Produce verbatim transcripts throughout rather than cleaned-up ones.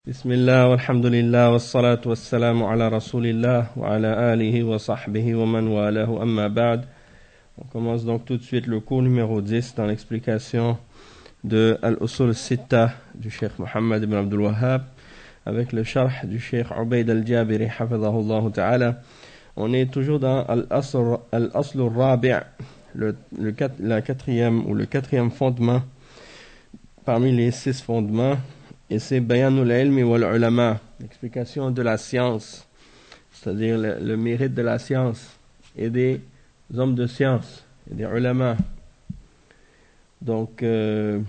بسم الله والحمد لله والصلاة والسلام على رسول الله وعلى آله وصحبه ومن والاه أما بعد. On commence donc tout de suite le cours numéro dix dans l'explication de Al-Usul Sitta du Cheikh Mohammed ibn Abdul Wahhab avec le sharh du Cheikh Ubayd al-Jabiri hafidhahullah ta'ala. On est toujours dans Al-Asl al-Rabi', le, le, la quatrième ou le quatrième fondement parmi les six fondements. Et c'est Bayanul Ilmi wal Ulama, l'explication de la science, c'est-à-dire le, le mérite de la science et des hommes de science et des ulama. Donc, euh,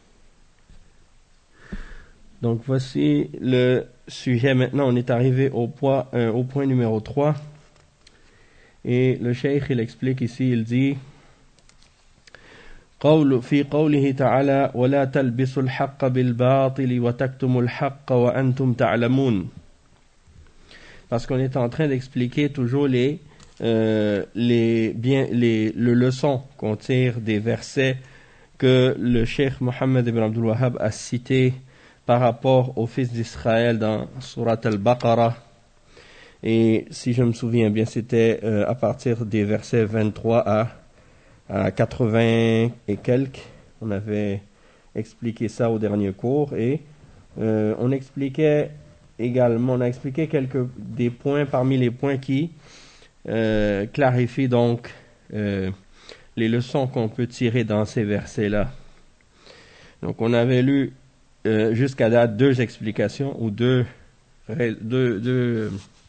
donc voici le sujet. Maintenant, on est arrivé au point, euh, au point numéro trois. Et le cheikh, il explique ici, il dit قول في قوله تعالى ولا تلبسوا الحق بالباطل وتكتموا الحق وأنتم تعلمون. Parce qu'on est en train d'expliquer toujours les euh, les bien les le leçons qu'on tire des versets que le Cheikh Mohammed ibn Abdul Wahhab a cités par rapport aux fils d'Israël dans Surat al-Baqarah. Et si je me souviens bien, c'était euh, à partir des versets vingt-trois à à quatre-vingts et quelques. On avait expliqué ça au dernier cours et euh, on expliquait également, on a expliqué quelques des points parmi les points qui euh, clarifient donc euh, les leçons qu'on peut tirer dans ces versets-là. Donc on avait lu euh, jusqu'à date deux explications ou deux deux, deux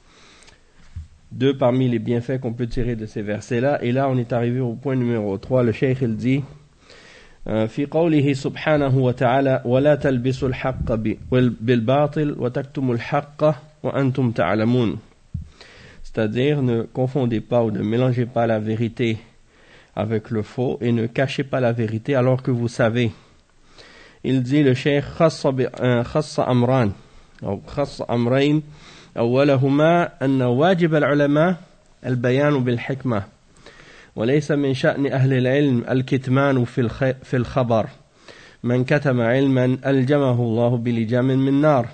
Deux parmi les bienfaits qu'on peut tirer de ces versets-là. Et là, on est arrivé au point numéro trois. Le cheikh, il dit في قوله سبحانه وتعالى ولا تلبسوا الحق بالباطل وتكتموا الحق وأنتم تعلمون. C'est-à-dire, ne confondez pas ou ne mélangez pas la vérité avec le faux et ne cachez pas la vérité alors que vous savez. Il dit, le cheikh خص أمران أو خص أمرين أولهما أن واجب العلماء البيان بالحكمة وليس من شأن أهل العلم الكتمان في الخبر من كتم علما ألجمه الله بلجام من نار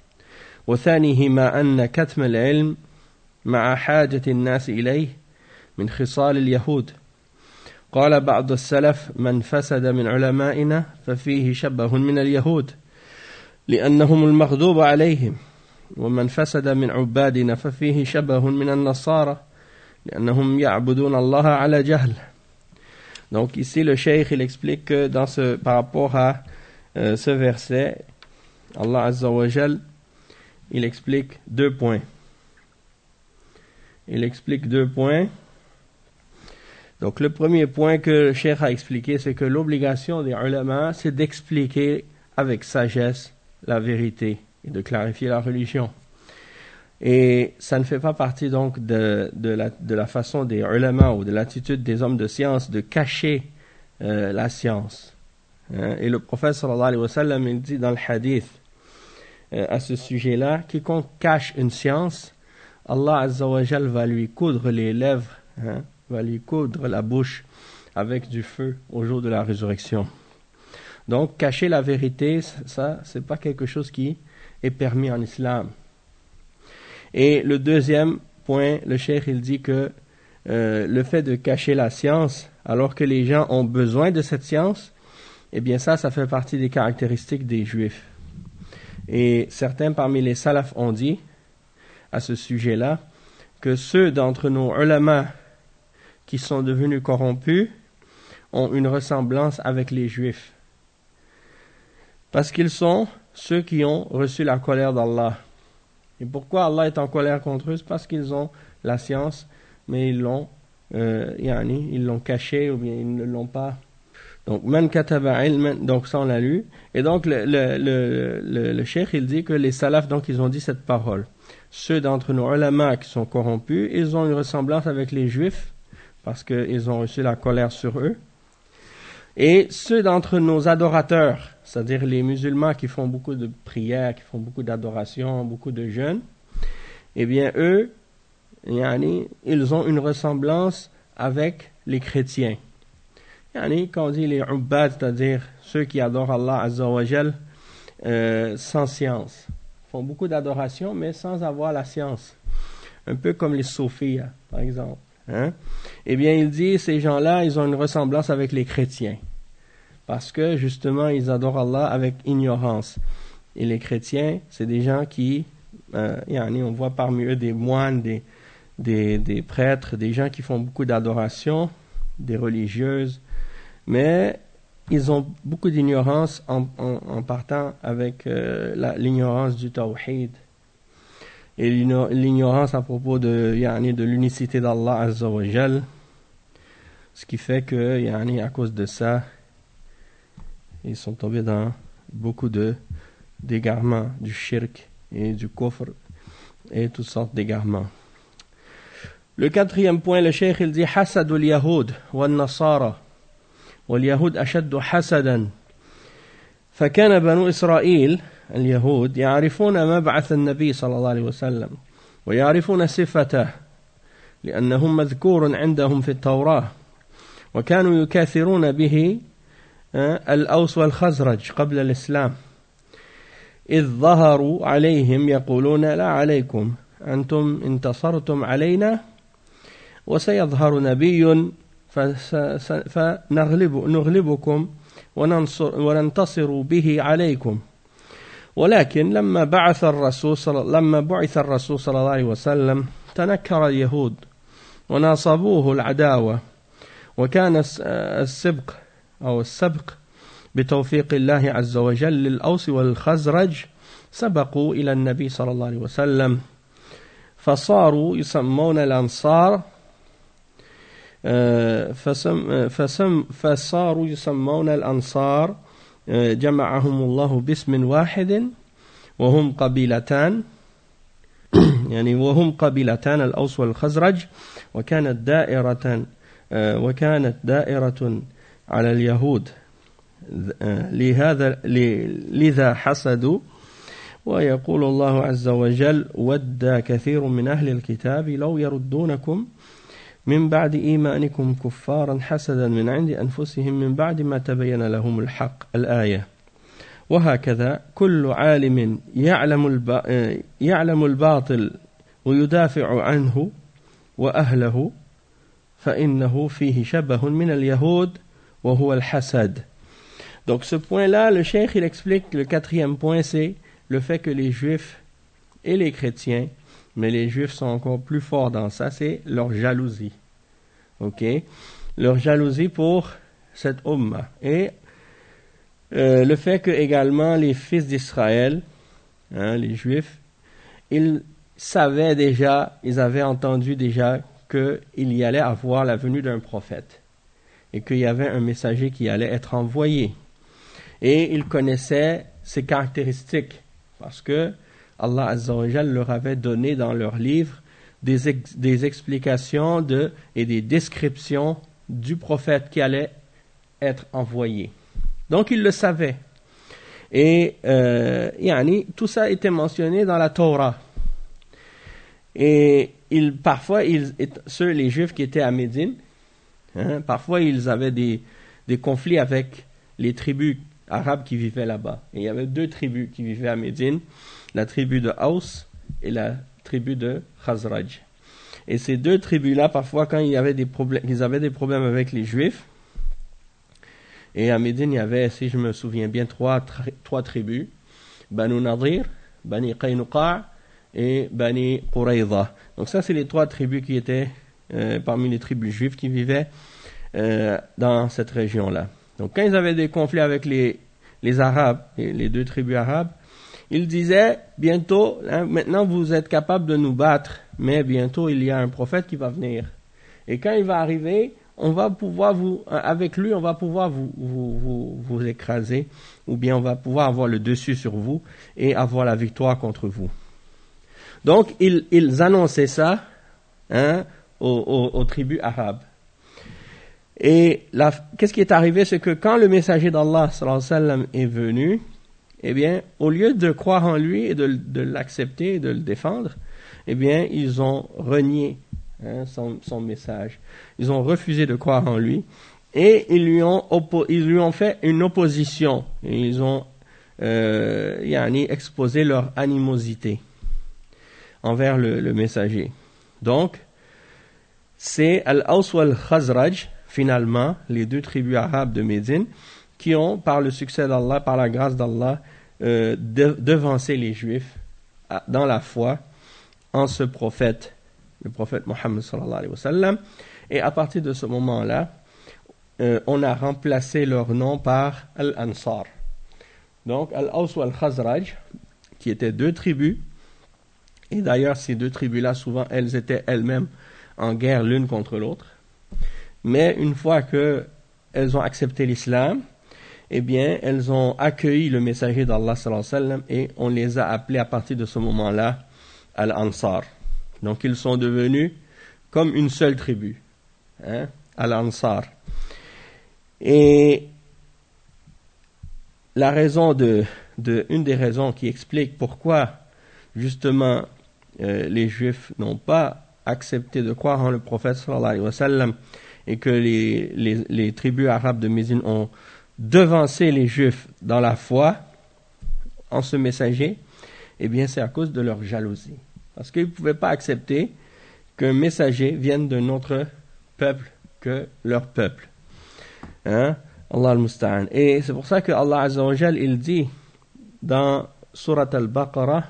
وثانيهما أن كتم العلم مع حاجة الناس إليه من خصال اليهود قال بعض السلف من فسد من علمائنا ففيه شبه من اليهود لأنهم المغضوب عليهم ومن فسد من عبادنا ففيه شبه من النصارى لأنهم يعبدون الله على جهل. Donc ici le cheikh il explique que dans ce, par rapport à euh, ce verset, Allah Azza wa Jal, il explique deux points. Il explique deux points. Donc le premier point que le cheikh a expliqué, c'est que l'obligation des ulama, c'est d'expliquer avec sagesse la vérité et de clarifier la religion. Et ça ne fait pas partie donc de, de, la, de la façon des ulama ou de l'attitude des hommes de science de cacher euh, la science. Hein? Et le prophète sallallahu alayhi wa sallam il dit dans le hadith euh, à ce sujet-là, quiconque cache une science, Allah Azza wa Jal va lui coudre les lèvres, hein? Va lui coudre la bouche avec du feu au jour de la résurrection. Donc cacher la vérité, ça c'est pas quelque chose qui est permis en islam. Et le deuxième point, le cheikh il dit que euh, le fait de cacher la science alors que les gens ont besoin de cette science, eh bien ça, ça fait partie des caractéristiques des juifs. Et certains parmi les salafs ont dit à ce sujet-là que ceux d'entre nos ulama qui sont devenus corrompus ont une ressemblance avec les juifs. Parce qu'ils sont ceux qui ont reçu la colère d'Allah. Et pourquoi Allah est en colère contre eux? C'est parce qu'ils ont la science, mais ils l'ont, euh, yani, ils l'ont caché ou bien ils ne l'ont pas. Donc, man kataba ilman, donc ça on l'a lu. Et donc le, le, le, le, le cheikh il dit que les salafs, donc ils ont dit cette parole. Ceux d'entre nos ulama qui sont corrompus, ils ont une ressemblance avec les juifs parce qu'ils ont reçu la colère sur eux. Et ceux d'entre nos adorateurs, c'est-à-dire les musulmans qui font beaucoup de prières, qui font beaucoup d'adoration, beaucoup de jeûnes, eh bien eux, yani, ils ont une ressemblance avec les chrétiens. Yani, quand on dit les ubbad, c'est-à-dire ceux qui adorent Allah Azza wa Jal euh, sans science, font beaucoup d'adoration, mais sans avoir la science. Un peu comme les soufis, par exemple. Hein? Eh bien, il dit, ces gens-là, ils ont une ressemblance avec les chrétiens. Parce que, justement, ils adorent Allah avec ignorance. Et les chrétiens, c'est des gens qui, euh, on voit parmi eux des moines, des, des, des prêtres, des gens qui font beaucoup d'adoration, des religieuses, mais ils ont beaucoup d'ignorance en, en, en partant avec euh, la, l'ignorance du tawhid et l'ignorance à propos de, yani, de l'unicité d'Allah Azza wa Jal, ce qui fait que, yani, à cause de ça, ils sont tombés dans beaucoup de d'égarements, du shirk et du kufr et toutes sortes d'égarements. Le quatrième point, le cheikh il dit hasad al-yahud wal-nasara wal-yahud ashaddu hasadan فكان بنو إسرائيل اليهود يعرفون مبعث النبي صلى الله عليه وسلم ويعرفون صفته لأنهم مذكور عندهم في التوراة وكانوا يكاثرون به الأوس والخزرج قبل الإسلام إذ ظهروا عليهم يقولون لا عليكم أنتم انتصرتم علينا وسيظهر نبي فنغلب نغلبكم وننصر وننتصر به عليكم ولكن لما بعث الرسول صلى لما بعث الرسول صلى الله عليه وسلم تنكر اليهود وناصبوه العداوة وكان السبق أو السبق بتوفيق الله عز وجل للأوس والخزرج سبقوا إلى النبي صلى الله عليه وسلم فصاروا يسمون الأنصار فسم فسم فصاروا يسمون الأنصار جمعهم الله باسم واحد وهم قبيلتان يعني وهم قبيلتان الأوس والخزرج وكانت دائرة وكانت دائرة على اليهود لهذا لذا حسدوا ويقول الله عز وجل ود كثير من أهل الكتاب لو يردونكم من بعد إيمانكم كفارا حسدا من عند أنفسهم من بعد ما تبين لهم الحق الآية وهكذا كل عالم يعلم يعلم الباطل ويدافع عنه وأهله فإنه فيه شبه من اليهود وهو الحسد. Donc ce point-là, le cheikh il explique, le quatrième point, c'est le fait que les juifs et les chrétiens, mais les juifs sont encore plus forts dans ça, c'est leur jalousie. Ok, leur jalousie pour cette umma. Et euh, le fait que également les fils d'Israël, hein, les juifs, ils savaient déjà, ils avaient entendu déjà qu'il y allait avoir la venue d'un prophète et qu'il y avait un messager qui allait être envoyé. Et ils connaissaient ses caractéristiques parce que Allah Azza wa Jal leur avait donné dans leur livre des, ex, des explications de, et des descriptions du prophète qui allait être envoyé. Donc ils le savaient. Et euh, yani, tout ça était mentionné dans la Torah. Et ils, parfois, ils, ceux, les Juifs qui étaient à Médine, hein, parfois ils avaient des, des conflits avec les tribus arabes qui vivaient là-bas. Et il y avait deux tribus qui vivaient à Médine, la tribu de Aus et la tribu de Khazraj. Et ces deux tribus-là, parfois, quand il y avait des problèmes, ils avaient des problèmes avec les Juifs, et à Médine, il y avait, si je me souviens bien, trois, tri- trois tribus, Banu Nadir, Bani Qaynuqa et Bani Qurayza. Donc ça, c'est les trois tribus qui étaient euh, parmi les tribus juives qui vivaient euh, dans cette région-là. Donc quand ils avaient des conflits avec les, les Arabes, les, les deux tribus arabes, ils disaient, bientôt, hein, maintenant vous êtes capables de nous battre, mais bientôt il y a un prophète qui va venir. Et quand il va arriver, on va pouvoir vous, avec lui, on va pouvoir vous, vous, vous, vous écraser, ou bien on va pouvoir avoir le dessus sur vous et avoir la victoire contre vous. Donc, ils, ils annonçaient ça, hein, aux, aux, aux tribus arabes. Et la, qu'est-ce qui est arrivé, c'est que quand le messager d'Allah, sallallahu alayhi wa sallam, est venu, eh bien, au lieu de croire en lui et de, de l'accepter et de le défendre, eh bien, ils ont renié, hein, son, son message. Ils ont refusé de croire en lui et ils lui ont, oppo- ils lui ont fait une opposition. Et ils ont euh, yani, exposer leur animosité envers le, le messager. Donc, c'est Al-Aws wal-Khazraj, finalement, les deux tribus arabes de Médine, qui ont, par le succès d'Allah, par la grâce d'Allah, euh, de, devancé les Juifs à, dans la foi en ce prophète, le prophète Mohammed sallallahu alayhi wa sallam. Et à partir de ce moment-là, euh, on a remplacé leur nom par Al-Ansar. Donc, Al-Aws wal-Khazraj, qui étaient deux tribus, et d'ailleurs, ces deux tribus-là, souvent, elles étaient elles-mêmes en guerre l'une contre l'autre. Mais une fois qu'elles ont accepté l'islam, eh bien, elles ont accueilli le messager d'Allah sallallahu alayhi wa sallam et on les a appelés à partir de ce moment-là Al-Ansar. Donc, ils sont devenus comme une seule tribu, hein, Al-Ansar. Et la raison de, de, une des raisons qui explique pourquoi, justement, euh, les Juifs n'ont pas accepté de croire en le prophète sallallahu alayhi wa sallam et que les, les, les tribus arabes de Médine ont devancé les Juifs dans la foi en ce messager, eh bien c'est à cause de leur jalousie. Parce qu'ils ne pouvaient pas accepter qu'un messager vienne d'un autre peuple que leur peuple. Hein? Allah al-Musta'an. Et c'est pour ça que Allah Azza wa Jal, il dit dans Surat al-Baqarah,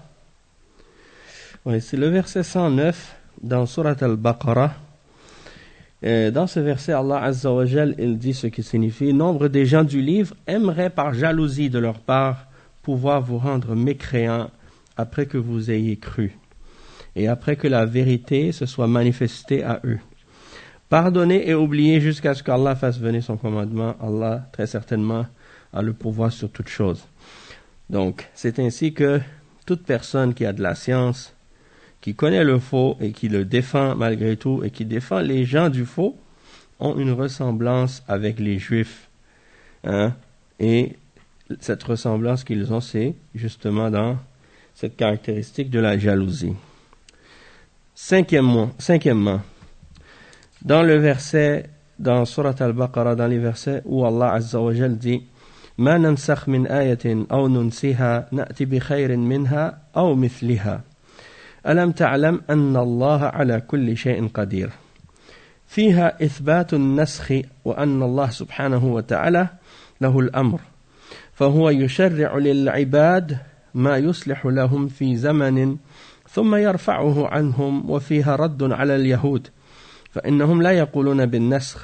oui, c'est le verset cent neuf dans Surat al-Baqarah. Euh, dans ce verset, Allah Azza wa Jal, il dit ce qui signifie: nombre des gens du livre aimeraient par jalousie de leur part pouvoir vous rendre mécréants après que vous ayez cru et après que la vérité se soit manifestée à eux. Pardonnez et oubliez jusqu'à ce qu'Allah fasse venir son commandement. Allah, très certainement, a le pouvoir sur toute chose. Donc, c'est ainsi que toute personne qui a de la science, qui connaît le faux et qui le défend malgré tout, et qui défend les gens du faux, ont une ressemblance avec les Juifs. Hein? Et cette ressemblance qu'ils ont, c'est justement dans cette caractéristique de la jalousie. Cinquièmement, cinquièmement dans le verset, dans Surat al-Baqarah, dans les versets où Allah Azza wa Jal dit: Ma nansakh min ayatin aw nunsiha na'ti bi khayrin minha aw mithliha. ألم تعلم أن الله على كل شيء قدير فيها إثبات النسخ وأن الله سبحانه وتعالى له الأمر فهو يشرع للعباد ما يصلح لهم في زمن ثم يرفعه عنهم وفيها رد على اليهود فإنهم لا يقولون بالنسخ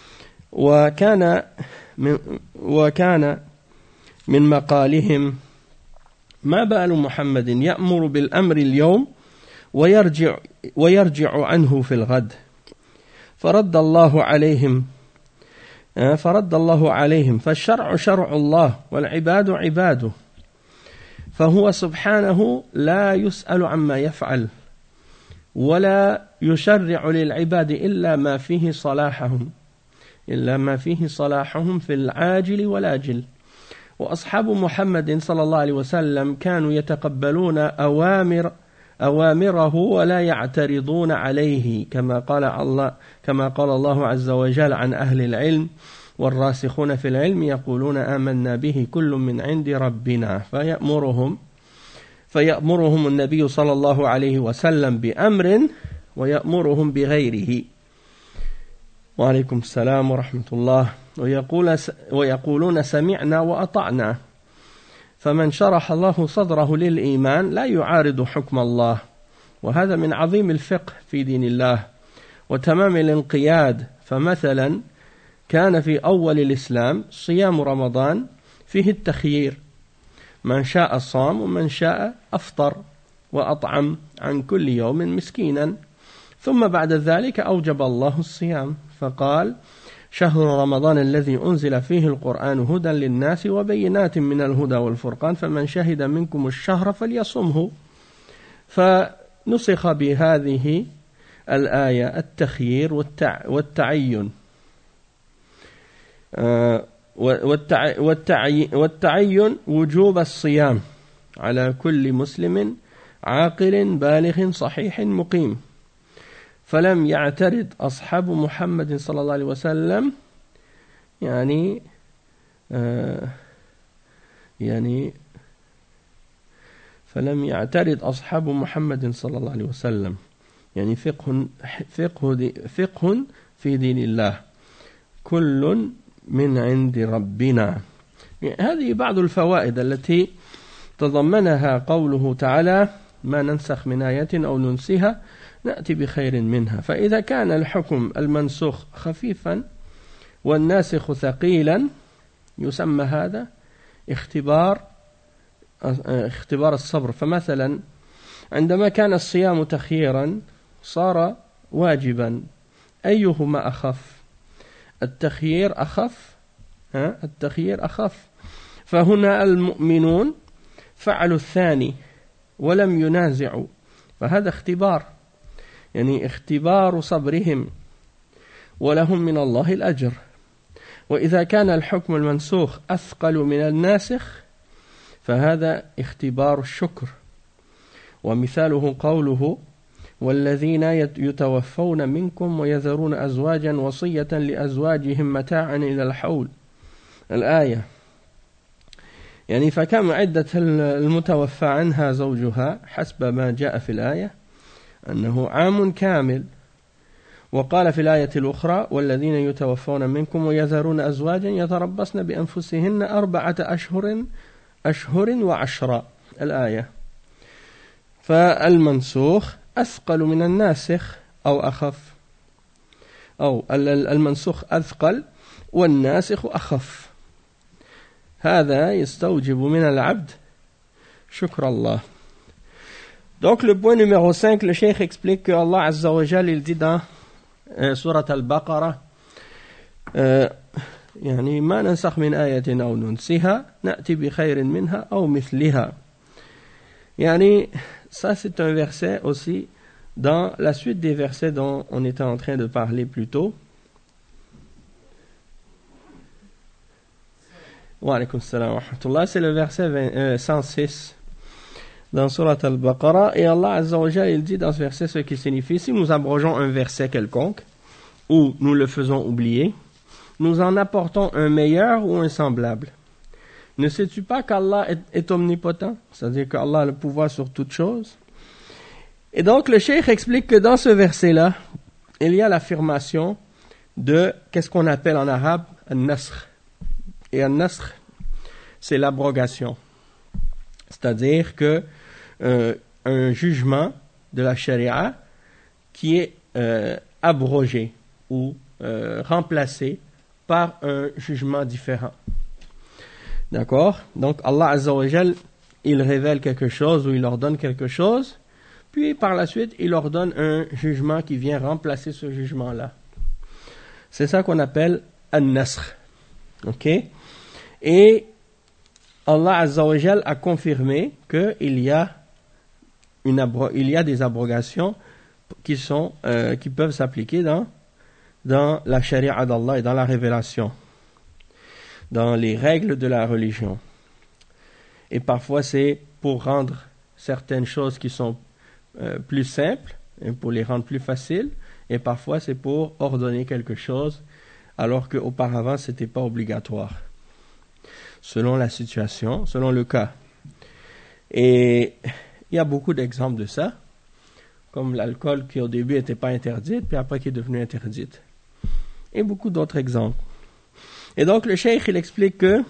وكان من, وكان من مقالهم ما بال محمد يأمر بالأمر اليوم ويرجع ويرجع عنه في الغد فرد الله عليهم فرد الله عليهم فالشرع شرع الله والعباد عباده فهو سبحانه لا يسأل عما يفعل ولا يشرع للعباد إلا ما فيه صلاحهم إلا ما فيه صلاحهم في العاجل والآجل وأصحاب محمد صلى الله عليه وسلم كانوا يتقبلون أوامر أوامره ولا يعترضون عليه كما قال الله كما قال الله عز وجل عن أهل العلم والراسخون في العلم يقولون آمنا به كل من عند ربنا فيأمرهم فيأمرهم النبي صلى الله عليه وسلم بأمر ويأمرهم بغيره. وعليكم السلام ورحمة الله. ويقول ويقولون سمعنا وأطعنا فمن شرح الله صدره للإيمان لا يعارض حكم الله وهذا من عظيم الفقه في دين الله وتمام الانقياد. فمثلا كان في أول الإسلام صيام رمضان فيه التخيير من شاء صام ومن شاء أفطر وأطعم عن كل يوم مسكينا ثم بعد ذلك أوجب الله الصيام فقال شهر رمضان الذي أنزل فيه القرآن هدى للناس وبينات من الهدى والفرقان فمن شهد منكم الشهر فليصمه فنسخ بهذه الآية التخيير والتع... والتعين والتع... والتعي... والتعين وجوب الصيام على كل مسلم عاقل بالغ صحيح مقيم فلم يعترض أصحاب محمد صلى الله عليه وسلم يعني يعني فلم يعترض أصحاب محمد صلى الله عليه وسلم يعني فقه فقه فقه في دين الله كل من عند ربنا. هذه بعض الفوائد التي تضمنها قوله تعالى ما ننسخ من آية أو ننسها نأتي بخير منها. فإذا كان الحكم المنسوخ خفيفا والناسخ ثقيلا يسمى هذا اختبار اختبار الصبر. فمثلا عندما كان الصيام تخييرا صار واجبا، أيهما أخف؟ التخيير أخف ها؟ التخيير أخف. فهنا المؤمنون فعلوا الثاني ولم ينازعوا، فهذا اختبار، يعني اختبار صبرهم ولهم من الله الأجر. وإذا كان الحكم المنسوخ أثقل من الناسخ فهذا اختبار الشكر. ومثاله قوله والذين يتوفون منكم ويذرون أزواجا وصية لأزواجهم متاعا إلى الحول، الآية. يعني فكم عدة المتوفى عنها زوجها حسب ما جاء في الآية أنه عام كامل. وقال في الآية الأخرى والذين يتوفون منكم ويذرون أزواجا يتربصن بأنفسهن أربعة أشهر أشهر وعشرة، الآية. فالمنسوخ أثقل من الناسخ أو أخف، أو المنسوخ أثقل والناسخ أخف. هذا يستوجب من العبد شكر الله. Donc le point numéro cinq, le cheikh explique que Allah Azza wa Jal il dit dans euh, Surat Al-Baqarah euh, يعني ما ننسخ من آية أو ننسها نأتي بخير منها أو مثلها. يعني ça c'est un verset aussi dans la suite des versets dont on était en train de parler plus tôt. Wa alaykum salam wa rahmatullah. C'est le verset vingt, euh, cent six dans Surat Al-Baqarah. Et Allah Azza wa Jalla il dit dans ce verset ce qui signifie si nous abrogeons un verset quelconque ou nous le faisons oublier, nous en apportons un meilleur ou un semblable. Ne sais-tu pas qu'Allah est, est omnipotent? C'est-à-dire qu'Allah a le pouvoir sur toutes choses. Et donc le cheikh explique que dans ce verset-là, il y a l'affirmation de qu'est-ce qu'on appelle en arabe un-nasr. Et un-nasr, c'est l'abrogation. C'est-à-dire que euh, un jugement de la charia qui est euh, abrogé ou euh, remplacé par un jugement différent. D'accord? Donc Allah Azza wa Jal, il révèle quelque chose ou il ordonne quelque chose, puis par la suite il ordonne un jugement qui vient remplacer ce jugement-là. C'est ça qu'on appelle an-nasr. Ok? Et Allah Azza wa Jal a confirmé qu'il y a une abro- il y a des abrogations qui sont euh, qui peuvent s'appliquer dans dans la charia d'Allah et dans la révélation, dans les règles de la religion. Et parfois c'est pour rendre certaines choses qui sont euh, plus simples et pour les rendre plus faciles, et parfois c'est pour ordonner quelque chose alors qu'auparavant c'était pas obligatoire, selon la situation, selon le cas. Et il y a beaucoup d'exemples de ça, comme l'alcool qui au début n'était pas interdite, puis après qui est devenu interdite. Et beaucoup d'autres exemples. Et donc le cheikh il explique que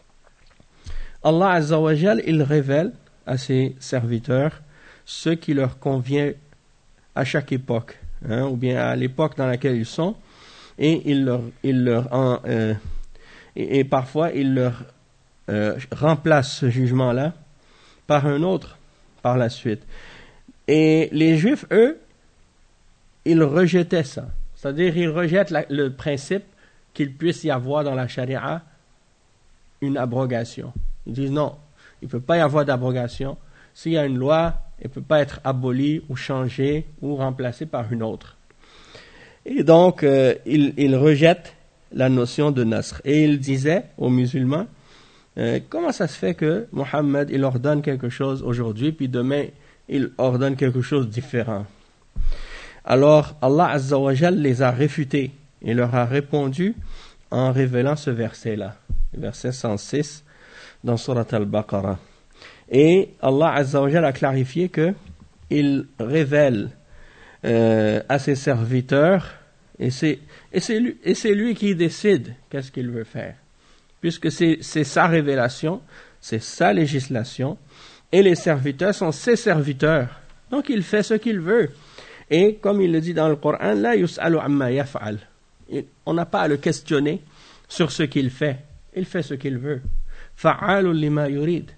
Allah Azza wa Jal il révèle à ses serviteurs ce qui leur convient à chaque époque, hein, ou bien à l'époque dans laquelle ils sont, et il leur, il leur en, euh, et, et parfois il leur euh, remplace ce jugement-là par un autre par la suite. Et les Juifs, eux, ils rejetaient ça. C'est-à-dire, ils rejettent la, le principe qu'il puisse y avoir dans la charia une abrogation. Ils disent non, il ne peut pas y avoir d'abrogation. S'il y a une loi, elle ne peut pas être abolie ou changée ou remplacée par une autre. Et donc, euh, ils, ils rejettent la notion de nasr. Et ils disaient aux musulmans, euh, comment ça se fait que Mohammed, il ordonne quelque chose aujourd'hui, puis demain, il ordonne quelque chose de différent? Alors, Allah Azza wa Jal les a réfutés et leur a répondu en révélant ce verset-là, le verset cent six dans Surat Al-Baqarah. Et Allah Azza wa Jal a clarifié que il révèle euh, à ses serviteurs, et c'est, et, c'est lui, et c'est lui qui décide qu'est-ce qu'il veut faire. Puisque c'est, c'est sa révélation, c'est sa législation, et les serviteurs sont ses serviteurs. Donc il fait ce qu'il veut. Et comme il le dit dans le Coran, la yus'alu amma yaf'al. On n'a pas à le questionner sur ce qu'il fait. Il fait ce qu'il veut. Fa'alun lima yurid.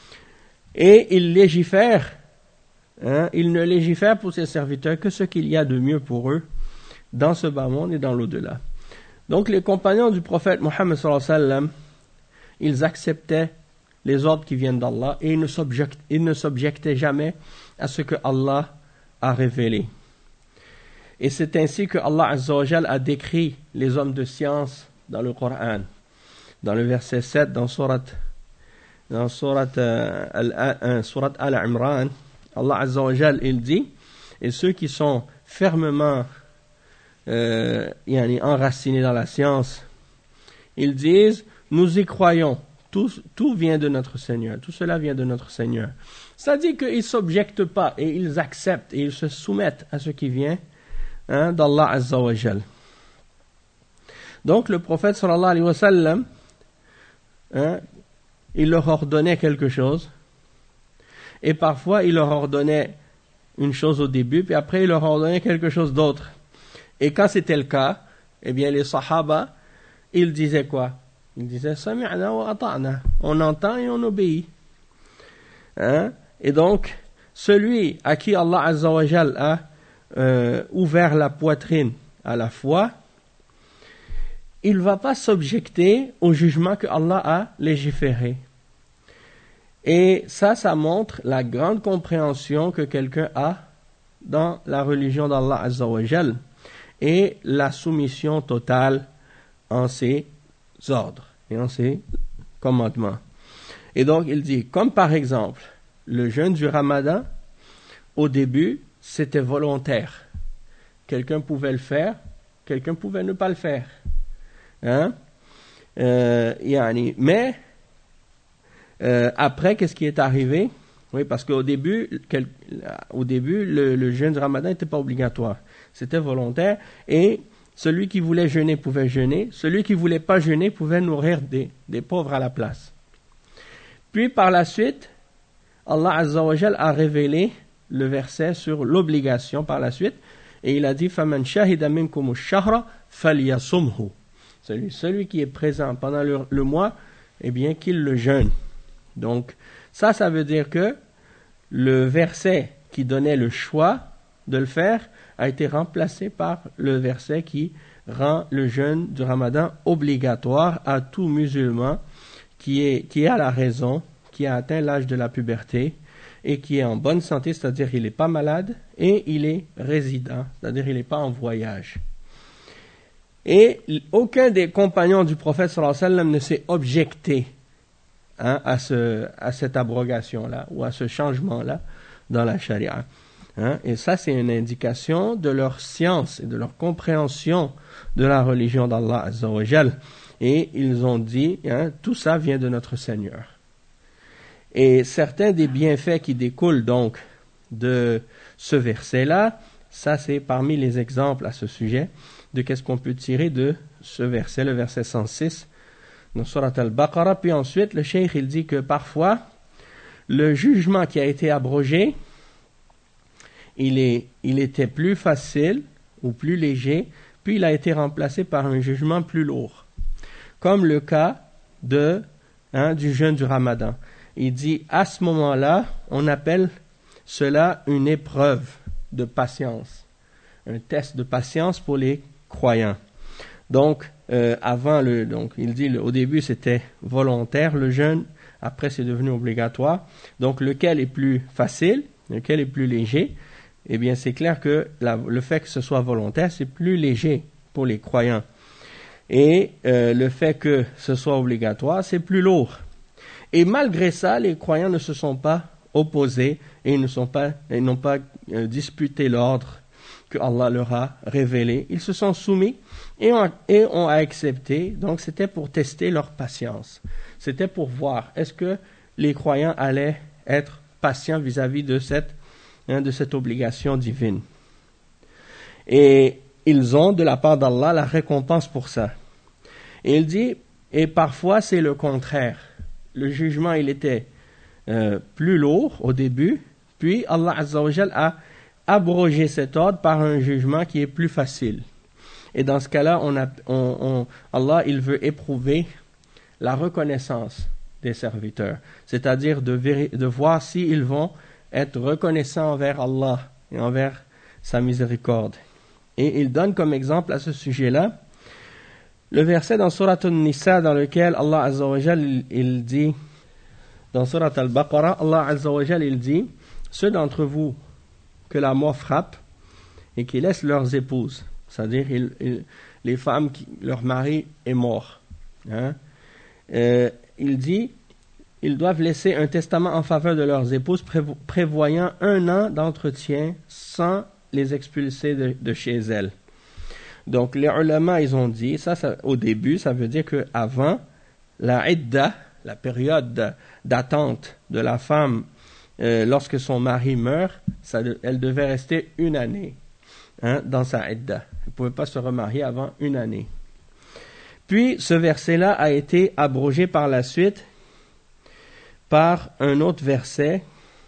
Et il légifère, hein, il ne légifère pour ses serviteurs que ce qu'il y a de mieux pour eux dans ce bas monde et dans l'au-delà. Donc les compagnons du prophète Mohammed sallallahu alayhi wa sallam, ils acceptaient les ordres qui viennent d'Allah et ils ne s'objectaient, ils ne s'objectaient jamais à ce que Allah a révélé. Et c'est ainsi que Allah Azza wa Jal a décrit les hommes de science dans le Coran. Dans le verset sept, dans Surat, dans Surat, euh, Al, Surat Al-Imran, Allah Azza wa Jal, il dit, et ceux qui sont fermement euh, yani, enracinés dans la science, ils disent, nous y croyons, tout, tout vient de notre Seigneur, tout cela vient de notre Seigneur. C'est-à-dire qu'ils ne s'objectent pas et ils acceptent et ils se soumettent à ce qui vient hein, d'Allah Azza wa Jal. Donc le prophète sallallahu alayhi wa sallam, hein, il leur ordonnait quelque chose et parfois il leur ordonnait une chose au début puis après il leur ordonnait quelque chose d'autre. Et quand c'était le cas, eh bien les sahaba, ils disaient quoi? Ils disaient sami'na wa ata'na, on entend et on obéit. Hein? Et donc celui à qui Allah Azza wa Jal a euh, ouvert la poitrine à la foi, il ne va pas s'objecter au jugement que Allah a légiféré. Et ça, ça montre la grande compréhension que quelqu'un a dans la religion d'Allah Azza wa Jal et la soumission totale en ses ordres et en ses commandements. Et donc, il dit, comme par exemple, le jeûne du Ramadan, au début, c'était volontaire. Quelqu'un pouvait le faire, quelqu'un pouvait ne pas le faire. Hein? Euh, yani, mais euh, après, qu'est-ce qui est arrivé? Oui, parce qu'au début, quel, au début, le, le jeûne du Ramadan n'était pas obligatoire, c'était volontaire. Et celui qui voulait jeûner pouvait jeûner, celui qui voulait pas jeûner pouvait nourrir des, des pauvres à la place. Puis par la suite, Allah Azza wa Jal a révélé le verset sur l'obligation par la suite, et il a dit فَمَنْ شَهِدَ مِنْكُمُ الشَّهْرَ فَلْيَصُمْهُ. Celui, celui qui est présent pendant le, le mois, eh bien qu'il le jeûne. Donc ça, ça veut dire que le verset qui donnait le choix de le faire a été remplacé par le verset qui rend le jeûne du Ramadan obligatoire à tout musulman qui est, qui est à la raison, qui a atteint l'âge de la puberté et qui est en bonne santé, c'est-à-dire il n'est pas malade et il est résident, c'est-à-dire il n'est pas en voyage. Et aucun des compagnons du prophète sallallahu alayhi wa sallam ne s'est objecté hein, à, ce, à cette abrogation-là ou à ce changement-là dans la charia. Hein, et ça, c'est une indication de leur science et de leur compréhension de la religion d'Allah Azza wa Jal. Et ils ont dit, hein, tout ça vient de notre Seigneur. Et certains des bienfaits qui découlent donc de ce verset-là, ça c'est parmi les exemples à ce sujet de qu'est-ce qu'on peut tirer de ce verset, le verset cent six dans Surat Al-Baqarah. Puis ensuite, le cheikh il dit que parfois, le jugement qui a été abrogé, il, est, il était plus facile ou plus léger, puis il a été remplacé par un jugement plus lourd. Comme le cas de, hein, du jeûne du Ramadan. Il dit, à ce moment-là, on appelle cela une épreuve de patience. Un test de patience pour les croyants. Donc, euh, avant le, donc, il dit, le, au début, c'était volontaire, le jeûne. Après, c'est devenu obligatoire. Donc, lequel est plus facile, lequel est plus léger? Eh bien, c'est clair que la, le fait que ce soit volontaire, c'est plus léger pour les croyants. Et euh, le fait que ce soit obligatoire, c'est plus lourd. Et malgré ça, les croyants ne se sont pas opposés et ils ne sont pas, ils n'ont pas euh, disputé l'ordre que Allah leur a révélé. Ils se sont soumis et ont, et ont accepté. Donc c'était pour tester leur patience. C'était pour voir est-ce que les croyants allaient être patients vis-à-vis de cette, hein, de cette obligation divine. Et ils ont de la part d'Allah la récompense pour ça. Et il dit, et parfois c'est le contraire. Le jugement il était euh, plus lourd au début, puis Allah Azza wa Jal a abrogé cet ordre par un jugement qui est plus facile. Et dans ce cas-là, on a, on, on, Allah il veut éprouver la reconnaissance des serviteurs, c'est-à-dire de, véri- de voir s'ils vont être reconnaissants envers Allah et envers sa miséricorde. Et il donne comme exemple à ce sujet-là le verset dans Surat An-Nisa dans lequel Allah Azza wa Jal il, il dit, dans Surat Al-Baqarah, Allah Azza wa Jal il dit, ceux d'entre vous que la mort frappe et qui laissent leurs épouses, c'est-à-dire ils, ils, les femmes qui leur mari est mort, hein, euh, il dit ils doivent laisser un testament en faveur de leurs épouses prévo- prévoyant un an d'entretien sans les expulser de, de chez elles. Donc les ulama ils ont dit ça, ça au début ça veut dire que avant la idda, la période d'attente de la femme euh, lorsque son mari meurt, ça, elle devait rester une année, hein, dans sa idda. Elle ne pouvait pas se remarier avant une année. Puis ce verset-là a été abrogé par la suite par un autre verset,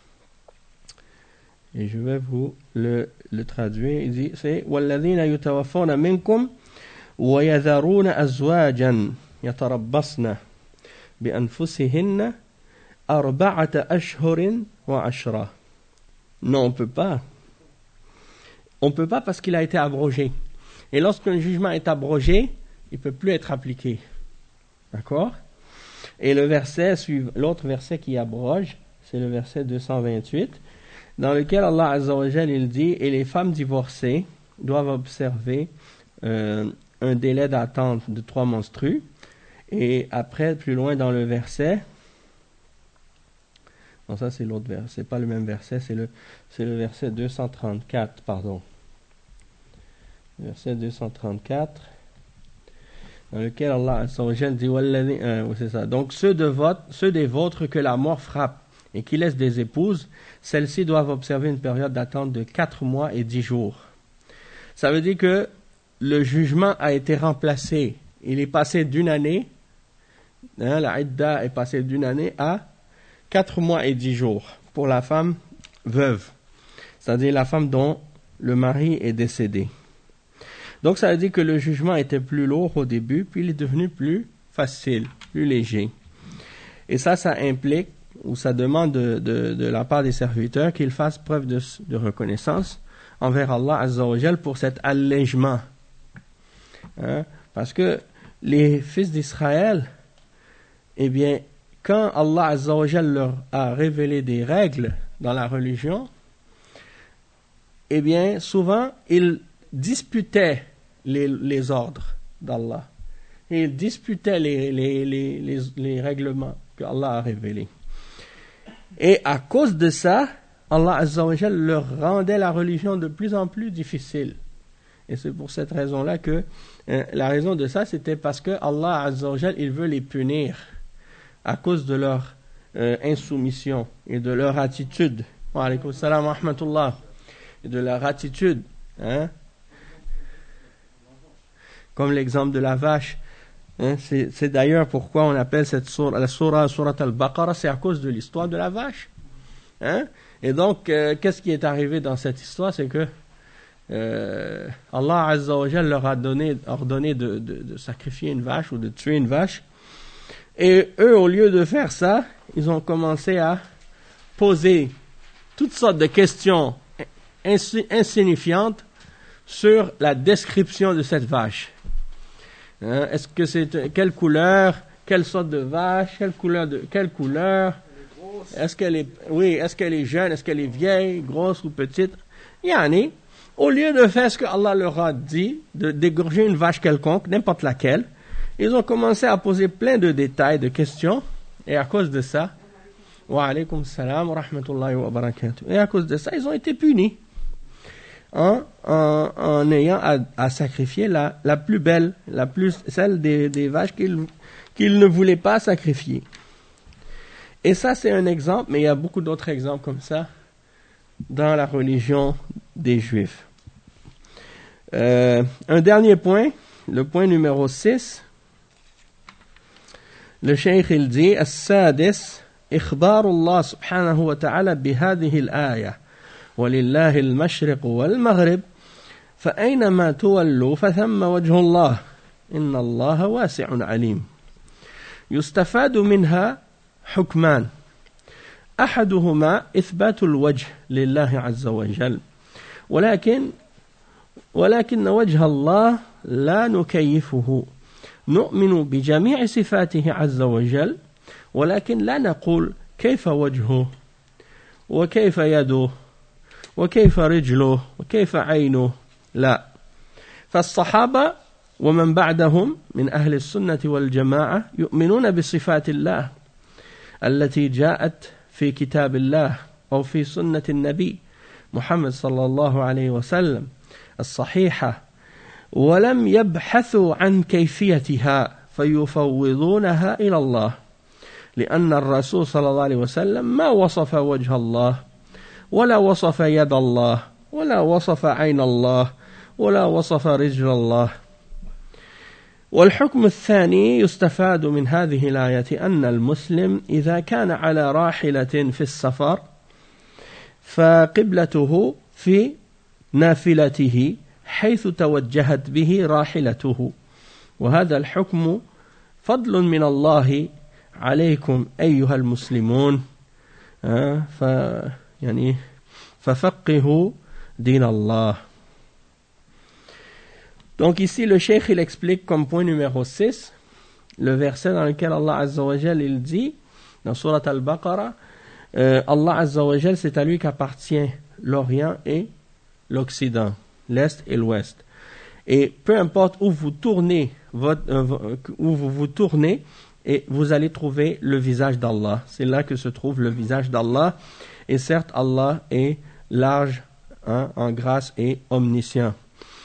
et je vais vous le, le traduire. Il dit, c'est وَالَّذِينَ يُتَوَفَّوْنَ مِنْكُمْ وَيَذَرُونَ أَزْوَاجًا يَتَرَبَّصْنَ بِأَنفُسِهِنَّ أَرْبَعَةَ أَشْهُرٍ وَعَشْرًا. Non, on ne peut pas. On ne peut pas parce qu'il a été abrogé. Et lorsqu'un jugement est abrogé, il ne peut plus être appliqué. D'accord? Et le verset suivant, l'autre verset qui abroge, c'est le verset deux cent vingt-huit, dans lequel Allah Azza wa Jal il dit, et les femmes divorcées doivent observer euh, un délai d'attente de trois menstrues. Et après, plus loin dans le verset, non, ça c'est l'autre verset, c'est pas le même verset, c'est le, c'est le verset deux cent trente-quatre, pardon. Verset deux cent trente-quatre, dans lequel Allah Azza wa Jal dit, euh, oui, c'est ça. Donc ceux, de votre, ceux des vôtres que la mort frappe et qui laissent des épouses, celles-ci doivent observer une période d'attente de quatre mois et dix jours. Ça veut dire que le jugement a été remplacé. Il est passé d'une année, hein, la idda est passée d'une année à quatre mois et dix jours pour la femme veuve, c'est-à-dire la femme dont le mari est décédé. Donc ça veut dire que le jugement était plus lourd au début, puis il est devenu plus facile, plus léger. Et ça, ça implique, ou ça demande de, de, de la part des serviteurs qu'ils fassent preuve de, de reconnaissance envers Allah Azza wa Jal pour cet allègement. Hein? Parce que les fils d'Israël, eh bien, quand Allah Azza wa Jal leur a révélé des règles dans la religion, eh bien, souvent, ils disputaient les, les ordres d'Allah. Et ils disputaient les, les, les, les, les règlements que Allah a révélés. Et à cause de ça, Allah Azza wa Jal leur rendait la religion de plus en plus difficile. Et c'est pour cette raison-là que, euh, la raison de ça, c'était parce que Allah Azza wa Jal, il veut les punir à cause de leur euh, insoumission et de leur attitude. Wa alaykum salam wa rahmatullah. Et de leur attitude. Hein? Comme l'exemple de la vache. Hein? C'est, c'est d'ailleurs pourquoi on appelle cette sourate, la sourate, sourate Al-Baqarah, c'est à cause de l'histoire de la vache. Hein? Et donc, euh, qu'est-ce qui est arrivé dans cette histoire? C'est que euh, Allah Azza wa Jal leur a donné, ordonné de, de, de sacrifier une vache ou de tuer une vache. Et eux, au lieu de faire ça, ils ont commencé à poser toutes sortes de questions ins- insignifiantes sur la description de cette vache. Hein? Est-ce que c'est quelle couleur, quelle sorte de vache, quelle couleur de quelle couleur? Est-ce qu'elle est oui, est-ce qu'elle est jeune, est-ce qu'elle est vieille, grosse ou petite? Yani, au lieu de faire ce que Allah leur a dit, de dégorger une vache quelconque, n'importe laquelle, ils ont commencé à poser plein de détails, de questions, et à cause de ça, wa alaykum salam wa rahmatullahi wa barakatuh. Et à cause de ça, ils ont été punis. en, en, en ayant à, à sacrifier la, la plus belle, la plus, celle des, des vaches qu'il, qu'il ne voulait pas sacrifier. Et ça, c'est un exemple, mais il y a beaucoup d'autres exemples comme ça dans la religion des Juifs. Euh, un dernier point, le point numéro six. Le cheikh il dit السادس إخبار الله سبحانه وتعالى بهذه الآية ولله المشرق والمغرب فأينما تولوا فثم وجه الله إن الله واسع عليم. يستفاد منها حكمان أحدهما إثبات الوجه لله عز وجل ولكن ولكن وجه الله لا نكيفه نؤمن بجميع صفاته عز وجل ولكن لا نقول كيف وجهه وكيف يده وكيف رجله وكيف عينه لا. فالصحابة ومن بعدهم من أهل السنة والجماعة يؤمنون بصفات الله التي جاءت في كتاب الله أو في سنة النبي محمد صلى الله عليه وسلم الصحيحة ولم يبحثوا عن كيفيتها فيفوضونها إلى الله لأن الرسول صلى الله عليه وسلم ما وصف وجه الله ولا وصف يد الله ولا وصف عين الله ولا وصف رجل الله. والحكم الثاني يستفاد من هذه الآية أن المسلم إذا كان على راحلة في السفر فقبلته في نافلته حيث توجهت به راحلته وهذا الحكم فضل من الله عليكم أيها المسلمون ف يعني ففقهوا دين الله. Donc ici le cheikh il explique comme point numéro six le verset dans lequel Allah Azza wa Jal il dit dans Surat Al-Baqarah euh, Allah Azza wa Jal c'est à lui qu'appartient l'Orient et l'Occident, l'Est et l'Ouest. Et peu importe où vous tournez, votre, euh, où vous vous tournez, et vous allez trouver le visage d'Allah. C'est là que se trouve le visage d'Allah. Et certes, Allah est large, hein, en grâce et omniscient.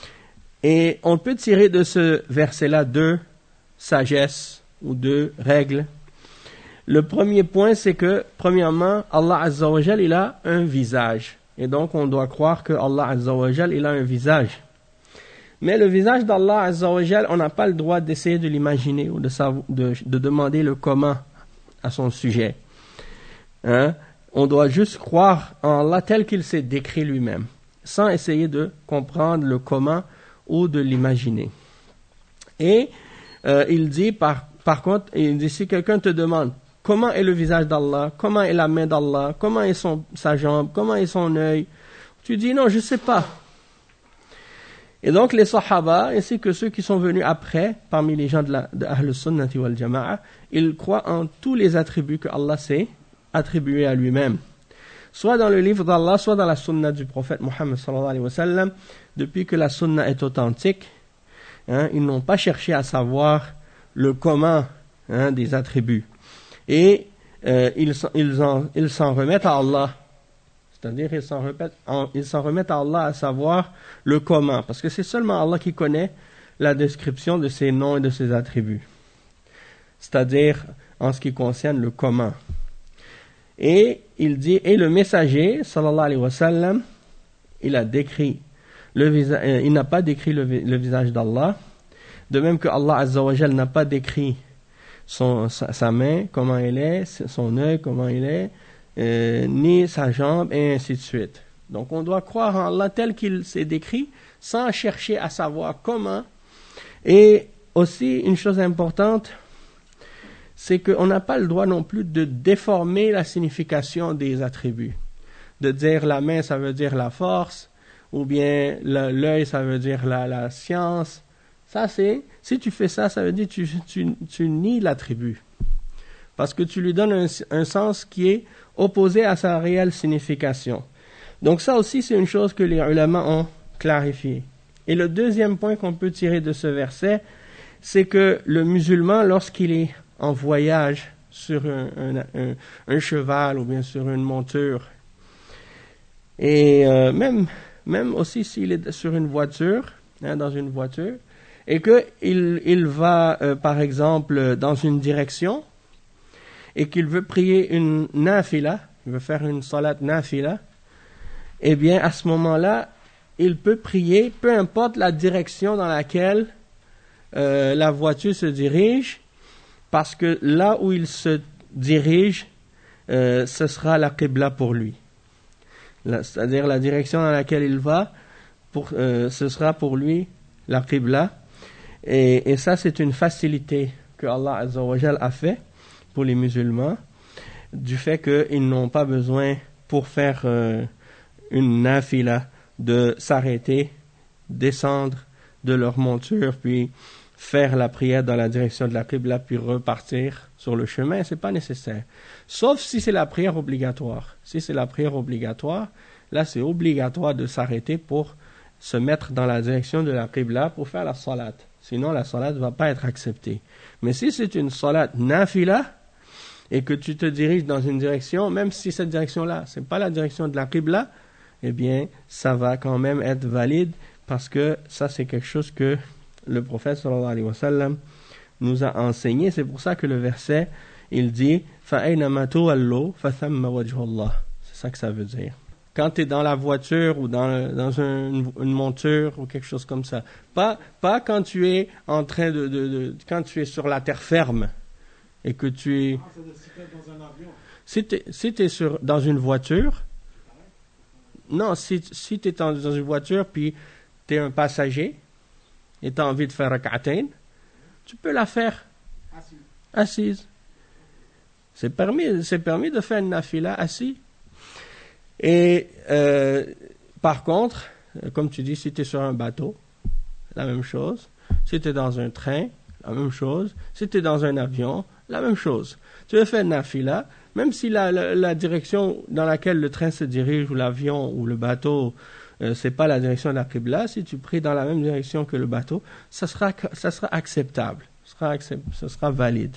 Et on peut tirer de ce verset-là deux sagesses ou deux règles. Le premier point, c'est que, premièrement, Allah Azza wa Jal, il a un visage. Et donc, on doit croire que Allah Azza wa Jal, il a un visage. Mais le visage d'Allah Azza wa Jal, on n'a pas le droit d'essayer de l'imaginer ou de, savoir, de, de demander le comment à son sujet. Hein? On doit juste croire en Allah tel qu'il s'est décrit lui-même, sans essayer de comprendre le comment ou de l'imaginer. Et euh, il dit, par, par contre, il dit, si quelqu'un te demande comment est le visage d'Allah, comment est la main d'Allah, comment est son, sa jambe, comment est son œil, tu dis non, je ne sais pas. Et donc les Sahaba, ainsi que ceux qui sont venus après, parmi les gens de, la, de Ahl Sunnati wal Jama'a, ils croient en tous les attributs que Allah s'est attribués à lui-même. Soit dans le livre d'Allah, soit dans la sunna du prophète Muhammad sallallahu alayhi wa sallam. Depuis que la sunna est authentique, hein, ils n'ont pas cherché à savoir le comment, hein, des attributs. Et euh, ils, ils, en, ils s'en remettent à Allah. C'est-à-dire ils s'en, remettent, ils s'en remettent à Allah à savoir le comment. Parce que c'est seulement Allah qui connaît la description de ses noms et de ses attributs. C'est-à-dire en ce qui concerne le comment. Et il dit, et le messager, sallallahu alayhi wa sallam, il a décrit le visage, euh, il n'a pas décrit le, le visage d'Allah. De même que Allah Azza wa Jal n'a pas décrit son, sa, sa main, comment elle est, son œil, comment il est, Euh, ni sa jambe, et ainsi de suite. Donc on doit croire en Allah tel qu'il s'est décrit, sans chercher à savoir comment. Et aussi, une chose importante, c'est qu'on n'a pas le droit non plus de déformer la signification des attributs. De dire la main, ça veut dire la force, ou bien le, l'œil, ça veut dire la, la science. Ça, c'est, si tu fais ça, ça veut dire que tu, tu, tu nies l'attribut. Parce que tu lui donnes un, un sens qui est opposé à sa réelle signification. Donc ça aussi, c'est une chose que les ulama ont clarifié. Et le deuxième point qu'on peut tirer de ce verset, c'est que le musulman, lorsqu'il est en voyage sur un, un, un, un cheval ou bien sur une monture, et euh, même, même aussi s'il est sur une voiture, hein, dans une voiture, et qu'il il va, euh, par exemple, dans une direction, et qu'il veut prier une nafila, il veut faire une salat nafila, eh bien, à ce moment-là, il peut prier, peu importe la direction dans laquelle euh, la voiture se dirige, parce que là où il se dirige, euh, ce sera la qibla pour lui. La, c'est-à-dire la direction dans laquelle il va, pour, euh, ce sera pour lui la qibla. Et, et ça, c'est une facilité que Allah Azza wa Jal a fait pour les musulmans, du fait qu'ils n'ont pas besoin, pour faire euh, une nafila, de s'arrêter, descendre de leur monture, puis faire la prière dans la direction de la qibla, puis repartir sur le chemin. C'est pas nécessaire. Sauf si c'est la prière obligatoire. Si c'est la prière obligatoire, là c'est obligatoire de s'arrêter pour se mettre dans la direction de la qibla pour faire la salat. Sinon la salat ne va pas être acceptée. Mais si c'est une salat nafila, et que tu te diriges dans une direction, même si cette direction-là, c'est pas la direction de la qibla, eh bien, ça va quand même être valide, parce que ça, c'est quelque chose que le prophète sallallahu alayhi wa sallam nous a enseigné. C'est pour ça que le verset, il dit « فَأَيْنَمَا تُوَلُّوا فَثَمَّ وَجْهُ اللَّهِ » C'est ça que ça veut dire. Quand tu es dans la voiture ou dans, dans un, une, une monture ou quelque chose comme ça. Pas, pas quand tu es en train de, de, de... quand tu es sur la terre ferme et que tu es... Ah, c'est-à-dire si tu es dans un avion. Si tu es, si tu es sur, dans une voiture... Non, si, si tu es dans une voiture puis tu es un passager et tu as envie de faire rak'atayn, tu peux la faire Assis. assise. C'est permis, c'est permis de faire une nafila assis. Et euh, par contre, comme tu dis, si tu es sur un bateau, la même chose. Si tu es dans un train, la même chose. Si tu es dans un avion, la même chose. Tu veux faire une nafila, même si la, la, la direction dans laquelle le train se dirige, ou l'avion, ou le bateau, euh, c'est pas la direction de la qibla, si tu pries dans la même direction que le bateau, ça sera, ça sera acceptable, ça sera, accept, ça sera valide.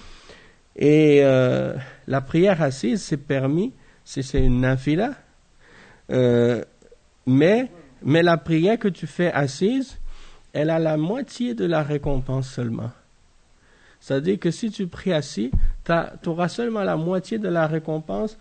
Et euh, la prière assise, c'est permis, si c'est une nafila, euh, mais, mais la prière que tu fais assise, elle a la moitié de la récompense seulement. C'est-à-dire que si tu pries assis, tu auras seulement la moitié de la récompense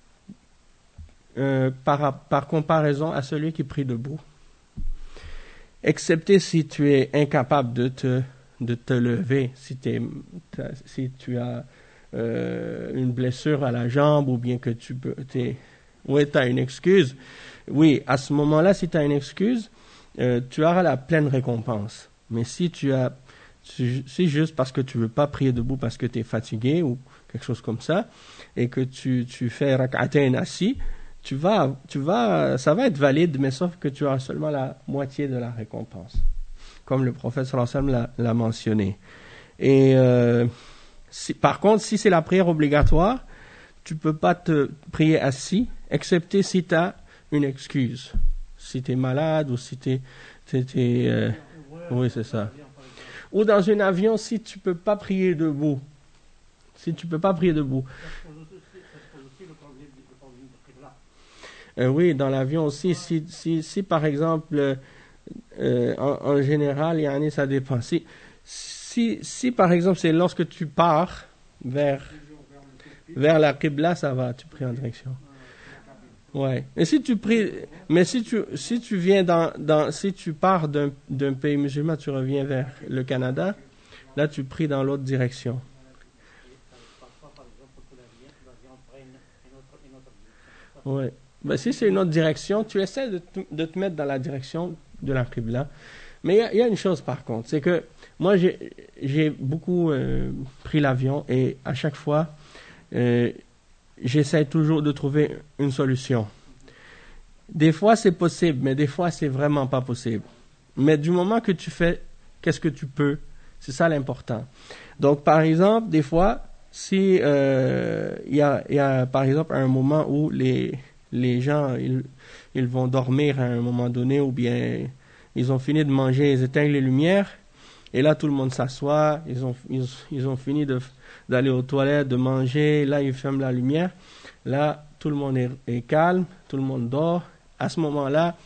euh, par, par comparaison à celui qui prie debout. Excepté si tu es incapable de te, de te lever, si, t'es, si tu as euh, une blessure à la jambe ou bien que tu peux... T'es, oui, tu as une excuse. Oui, à ce moment-là, si tu as une excuse, euh, tu auras la pleine récompense. Mais si tu as... C'est juste parce que tu ne veux pas prier debout parce que tu es fatigué ou quelque chose comme ça, et que tu, tu fais rak'atayn assis, tu vas, tu vas, ça va être valide, mais sauf que tu auras seulement la moitié de la récompense, comme le prophète sallallahu alayhi wa sallam l'a, l'a mentionné. Et euh, si, par contre, si c'est la prière obligatoire, tu ne peux pas te prier assis, excepté si tu as une excuse. Si tu es malade ou si tu es... Euh, oui, c'est ça. Ou dans un avion, si tu ne peux pas prier debout. Si tu ne peux pas prier debout. Euh, oui, dans l'avion aussi. Si, si, si par exemple, euh, en, en général, yani, ça dépend. Si, si, si par exemple, c'est lorsque tu pars vers, vers la qibla, ça va, tu pries en direction. Ouais. Et si tu pries, mais si tu, si tu viens dans, dans, si tu pars d'un, d'un pays musulman, tu reviens vers le Canada, là tu pries dans l'autre direction. Ouais. Ben, si c'est une autre direction, tu essaies de te, de te mettre dans la direction de la qibla. Mais il y, y a une chose par contre, c'est que moi j'ai, j'ai beaucoup euh, pris l'avion et à chaque fois, euh, j'essaie toujours de trouver une solution. Des fois, c'est possible, mais des fois, c'est vraiment pas possible. Mais du moment que tu fais, qu'est-ce que tu peux, c'est ça l'important. Donc, par exemple, des fois, si euh, il y a, il y a, par exemple, un moment où les les gens, ils, ils vont dormir à un moment donné, ou bien ils ont fini de manger, ils éteignent les lumières, et là, tout le monde s'assoit, ils ont, ils, ils ont fini de, d'aller aux toilettes, de manger, là, ils ferment la lumière, là, tout le monde est, est calme, tout le monde dort. À ce moment-là,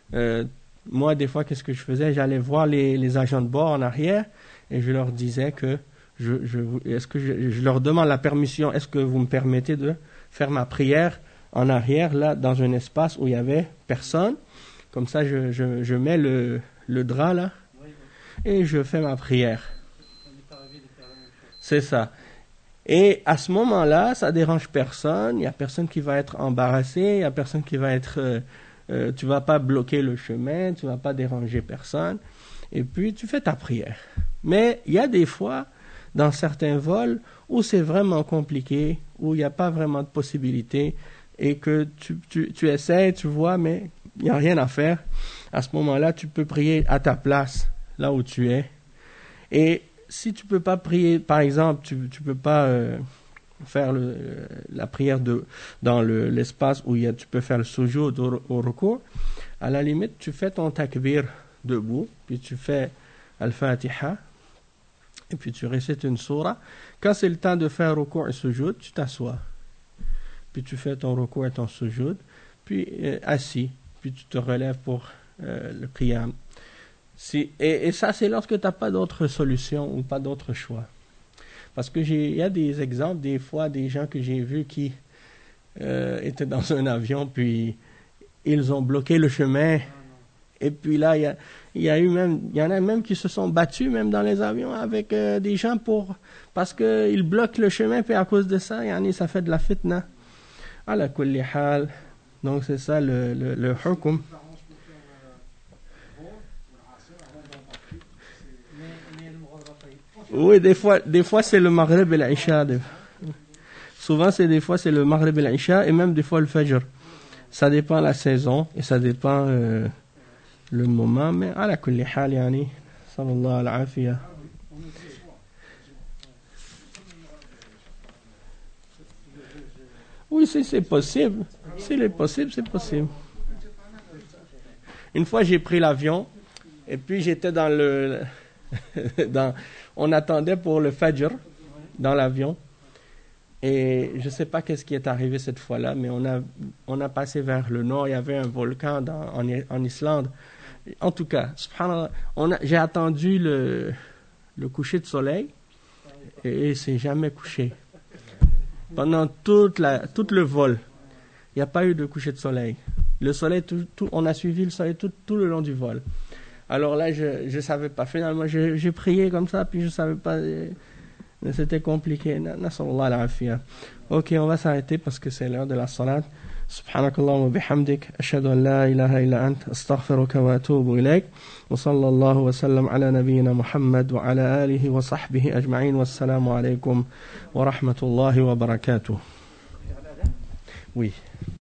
euh, moi, des fois, qu'est-ce que je faisais? J'allais voir les, les agents de bord en arrière et je leur disais que je, je, est-ce que je, je leur demande la permission, est-ce que vous me permettez de faire ma prière en arrière, là, dans un espace où il y avait personne. Comme ça, je, je, je mets le, le drap, là, et je fais ma prière. C'est ça. Et à ce moment-là, ça dérange personne. Il n'y a personne qui va être embarrassé. Il n'y a personne qui va être... Euh, euh, tu ne vas pas bloquer le chemin. Tu ne vas pas déranger personne. Et puis, tu fais ta prière. Mais il y a des fois, dans certains vols, où c'est vraiment compliqué, où il n'y a pas vraiment de possibilité, et que tu, tu, tu essaies, tu vois, mais il n'y a rien à faire. À ce moment-là, tu peux prier à ta place, là où tu es. Et si tu ne peux pas prier, par exemple, tu ne peux pas euh, faire le, la prière de, dans le, l'espace où il y a, tu peux faire le sujoud au, au recours, à la limite, tu fais ton takbir debout, puis tu fais al-Fatiha, et puis tu récites une sourate. Quand c'est le temps de faire recours et sujoud, tu t'assois. Puis tu fais ton recours et ton sujoud, puis euh, assis, puis tu te relèves pour euh, le qiyam. Si, et, et ça, c'est lorsque tu n'as pas d'autre solution ou pas d'autre choix. Parce que il y a des exemples, des fois, des gens que j'ai vus qui euh, étaient dans un avion, puis ils ont bloqué le chemin. Et puis là, il y a, il y a eu même, il y en a même qui se sont battus, même dans les avions, avec euh, des gens pour, parce qu'ils bloquent le chemin, puis à cause de ça, yani, ça fait de la fitna. Ala kulli hal. Donc c'est ça le, le, le hukum. Oui, des fois, des fois c'est le Maghrib et l'Isha. Souvent, c'est des fois c'est le Maghrib et l'Isha et même des fois le Fajr. Ça dépend de la saison et ça dépend euh, le moment. Mais ala kulli hal, yani, sallallahu al-afiyah. Oui, c'est, c'est possible. S'il est possible, c'est possible. Une fois, j'ai pris l'avion et puis j'étais dans le... dans, on attendait pour le Fajr dans l'avion et je ne sais pas qu'est-ce qui est arrivé cette fois-là, mais on a, on a passé vers le nord, il y avait un volcan dans, en, en Islande. En tout cas, subhanallah, on a, j'ai attendu le, le coucher de soleil et il ne s'est jamais couché. Pendant toute la, tout le vol, il n'y a pas eu de coucher de soleil. Le soleil, tout, tout, on a suivi le soleil tout, tout le long du vol. Alors là, je ne savais pas. Finalement, j'ai, j'ai prié comme ça, puis je ne savais pas. C'était compliqué. Nasallallahu al-afiyah. Ok, on va s'arrêter parce que c'est l'heure de la salat. Subhanakallahumma bihamdik. Ashhadu an la ilaha illa ant. Astaghfiruka wa atubu ilayk. Wa sallallahu wa sallam ala nabiyyina Muhammad wa ala alihi wa sahbihi ajma'in. Wassalamu alaykum wa rahmatullahi wa barakatuh. Oui.